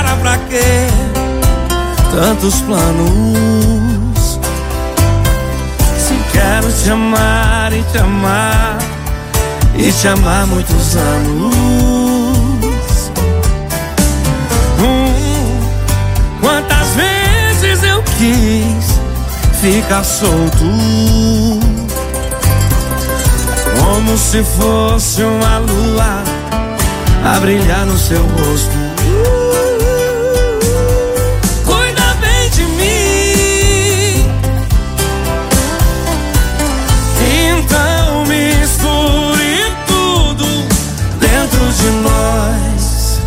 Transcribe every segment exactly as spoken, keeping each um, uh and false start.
agora pra quê? Tantos planos. Se quero te amar e te amar e te amar muitos anos. hum, Quantas vezes eu quis ficar solto, como se fosse uma lua a brilhar no seu rosto. Cuida bem de mim, então misture tudo dentro de nós,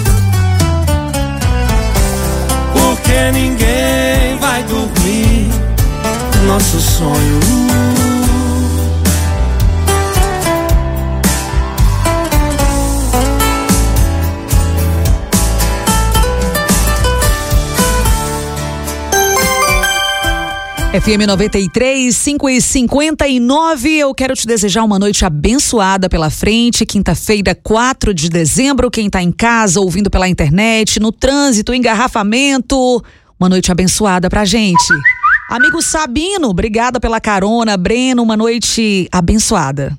porque ninguém vai dormir nosso sonho. F M noventa e três, cinco e cinquenta e nove, eu quero te desejar uma noite abençoada pela frente, quinta-feira, quatro de dezembro, quem tá em casa, ouvindo pela internet, no trânsito, engarrafamento, uma noite abençoada pra gente. Amigo Sabino, obrigada pela carona. Breno, uma noite abençoada.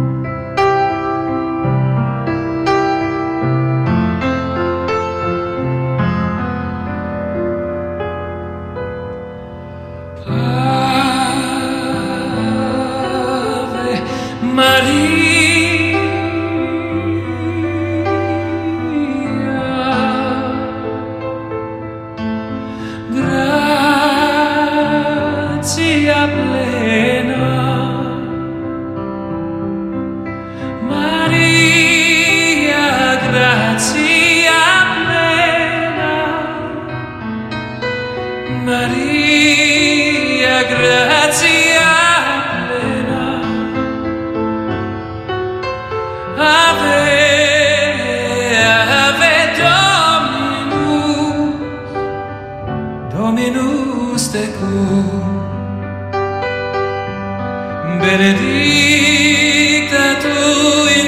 Benedicta tu in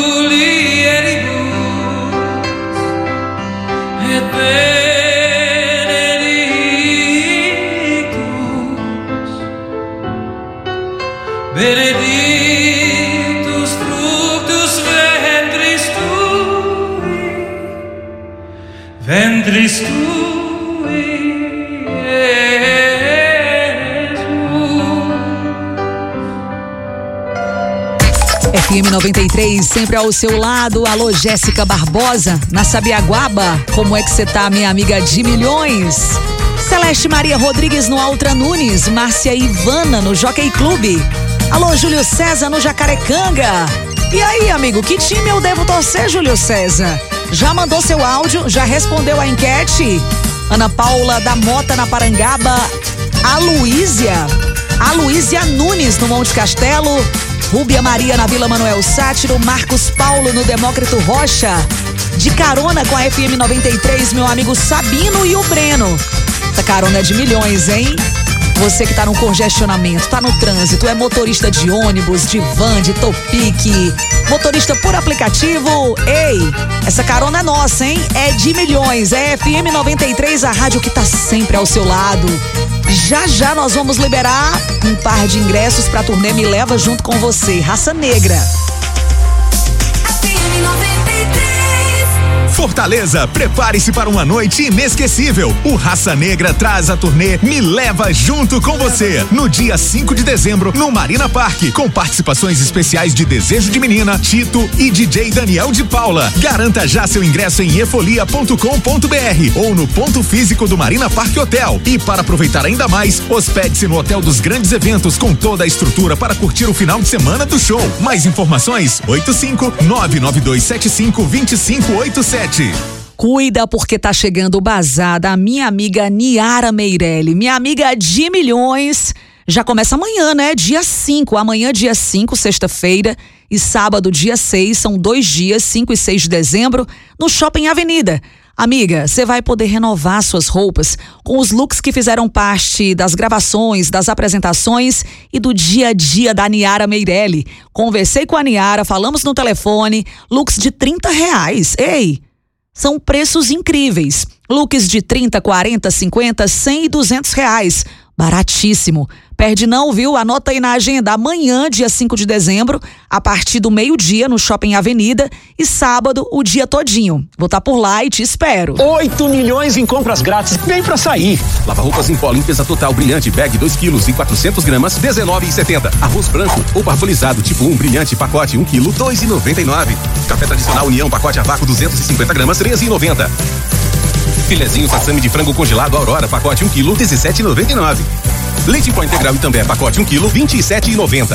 mulieribus et benedictus benedictus fructus ventris tui ventris tui. F M noventa e três, sempre ao seu lado. Alô, Jéssica Barbosa, na Sabiaguaba. Como é que você tá, minha amiga de milhões? Celeste Maria Rodrigues no Altra Nunes. Márcia Ivana no Jockey Clube. Alô, Júlio César no Jacarecanga. E aí, amigo, que time eu devo torcer, Júlio César? Já mandou seu áudio? Já respondeu a enquete? Ana Paula da Mota na Parangaba. A Luísia. A Luísia Nunes no Monte Castelo. Rúbia Maria na Vila Manuel Sátiro, Marcos Paulo no Demócrito Rocha. De carona com a F M noventa e três, meu amigo Sabino e o Breno. Essa carona é de milhões, hein? Você que tá no congestionamento, tá no trânsito, é motorista de ônibus, de van, de topique, motorista por aplicativo. Ei, essa carona é nossa, hein? É de milhões, é F M noventa e três, a rádio que tá sempre ao seu lado. Já já nós vamos liberar um par de ingressos pra turnê Me Leva Junto com Você, Raça Negra. Fortaleza, prepare-se para uma noite inesquecível. O Raça Negra traz a turnê Me Leva Junto com Você, no dia cinco de dezembro, no Marina Parque, com participações especiais de Desejo de Menina, Tito e D J Daniel de Paula. Garanta já seu ingresso em efolia ponto com ponto br ou no ponto físico do Marina Parque Hotel. E para aproveitar ainda mais, hospede-se no Hotel dos Grandes Eventos, com toda a estrutura para curtir o final de semana do show. Mais informações, oito cinco nove nove dois sete cinco dois cinco oito sete. Cuida, porque tá chegando o bazar da minha amiga Niara Meirelli, minha amiga de milhões. Já começa amanhã, né? Dia cinco, amanhã dia cinco, sexta-feira, e sábado dia seis, são dois dias, cinco e seis de dezembro, no Shopping Avenida. Amiga, você vai poder renovar suas roupas com os looks que fizeram parte das gravações, das apresentações e do dia a dia da Niara Meirelli. Conversei com a Niara, falamos no telefone, looks de trinta reais. Ei! São preços incríveis. Looks de trinta, quarenta, cinquenta, cem e duzentos reais. Baratíssimo. Perde não, viu? Anota aí na agenda. Amanhã, dia cinco de dezembro, a partir do meio-dia no Shopping Avenida e sábado o dia todinho. Vou estar por lá e te espero. oito milhões em compras grátis. Vem pra sair. Lava-roupas em pó, limpeza total, brilhante, bag dois quilos e quatrocentos gramas, dezenove e setenta. Arroz branco ou parbolizado tipo um, brilhante, pacote um quilo, dois e noventa e nove. Café tradicional União, pacote a vácuo duzentos e cinquenta gramas, treze e noventa. Filezinho sassami de frango congelado Aurora, pacote um quilo, dezessete e noventa e nove. Leite em pó integral e também pacote um quilo, vinte e sete e noventa.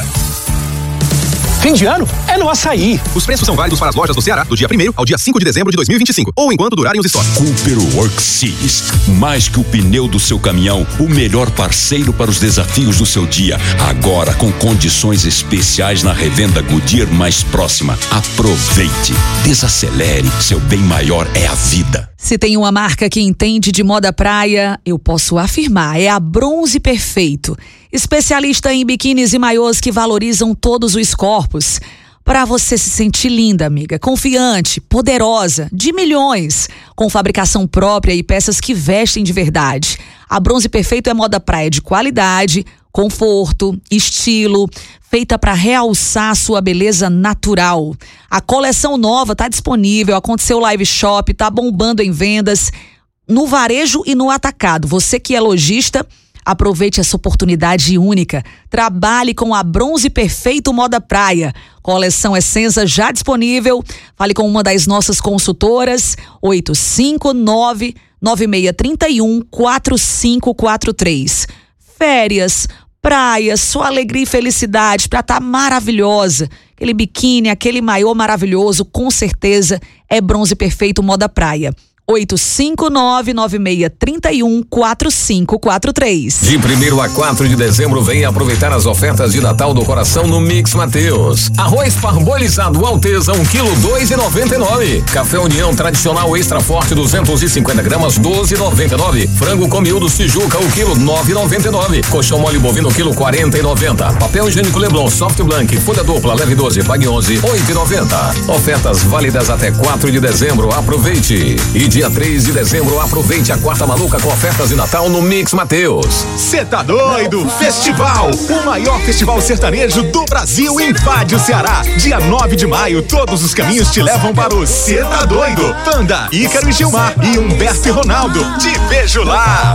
Fim de ano é no Açaí. Os preços são válidos para as lojas do Ceará do dia primeiro ao dia cinco de dezembro de dois mil e vinte e cinco ou enquanto durarem os estoques. Cooper Works, mais que o pneu do seu caminhão, o melhor parceiro para os desafios do seu dia. Agora com condições especiais na revenda Goodyear mais próxima. Aproveite, desacelere, seu bem maior é a vida. Se tem uma marca que entende de moda praia, eu posso afirmar, é a Bronze Perfeito. Especialista em biquínis e maiôs que valorizam todos os corpos. Para você se sentir linda, amiga, confiante, poderosa, de milhões, com fabricação própria e peças que vestem de verdade. A Bronze Perfeito é moda praia de qualidade, conforto, estilo, feita para realçar sua beleza natural. A coleção nova está disponível, aconteceu live shop, está bombando em vendas no varejo e no atacado. Você que é lojista, aproveite essa oportunidade única. Trabalhe com a Bronze Perfeito Moda Praia. Coleção Essenza já disponível. Fale com uma das nossas consultoras, oito cinco nove, nove seis três um, quatro cinco quatro três. Férias, praia, sua alegria e felicidade para estar maravilhosa. Aquele biquíni, aquele maiô maravilhoso, com certeza é Bronze Perfeito Moda Praia. oito cinco nove, nove seis três um, quatro cinco quatro três. De primeiro a quatro de dezembro, venha aproveitar as ofertas de Natal do Coração no Mix Mateus. Arroz parbolizado Alteza, um quilo, dois e noventa e nove. Café União tradicional extra forte, duzentos e cinquenta gramas, doze e noventa e nove. Frango com miúdo Tijuca, o quilo, nove e noventa e nove. Colchão mole bovino, quilo, quarenta e noventa. Papel higiênico Leblon, soft blank, folha dupla, leve doze, pague onze, oito e noventa. Ofertas válidas até quatro de dezembro, aproveite. E dia três de dezembro, aproveite a quarta maluca com ofertas de Natal no Mix Mateus. Cê tá doido? Festival, o maior festival sertanejo do Brasil, invade o Ceará. Dia nove de maio, todos os caminhos te levam para o Cê tá doido. Panda, Ícaro e Gilmar e Humberto e Ronaldo. Te vejo lá.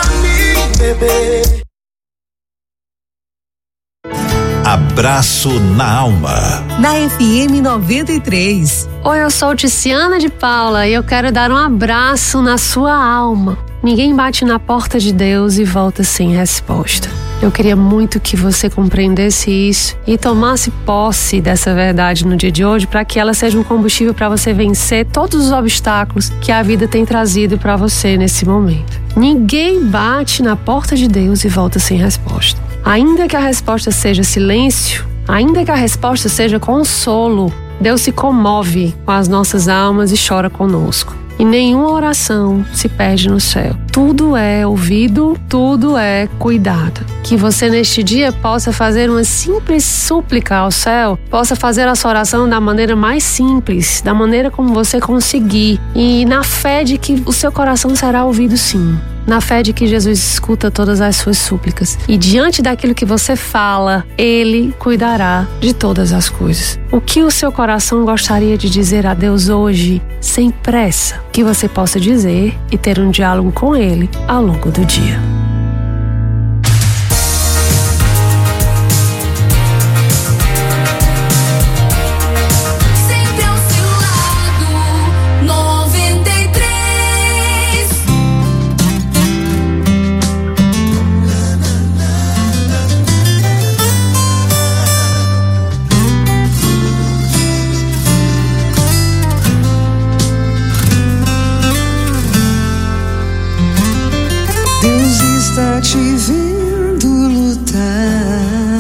Abraço na alma. Na F M noventa e três. Oi, eu sou Tiziana de Paula e eu quero dar um abraço na sua alma. Ninguém bate na porta de Deus e volta sem resposta. Eu queria muito que você compreendesse isso e tomasse posse dessa verdade no dia de hoje para que ela seja um combustível para você vencer todos os obstáculos que a vida tem trazido para você nesse momento. Ninguém bate na porta de Deus e volta sem resposta. Ainda que a resposta seja silêncio, ainda que a resposta seja consolo, Deus se comove com as nossas almas e chora conosco. E nenhuma oração se perde no céu. Tudo é ouvido, tudo é cuidado. Que você neste dia possa fazer uma simples súplica ao céu, possa fazer a sua oração da maneira mais simples, da maneira como você conseguir, e na fé de que o seu coração será ouvido sim. Na fé de que Jesus escuta todas as suas súplicas. E diante daquilo que você fala, Ele cuidará de todas as coisas. O que o seu coração gostaria de dizer a Deus hoje, sem pressa, que você possa dizer e ter um diálogo com Ele ao longo do dia. Te vendo lutar,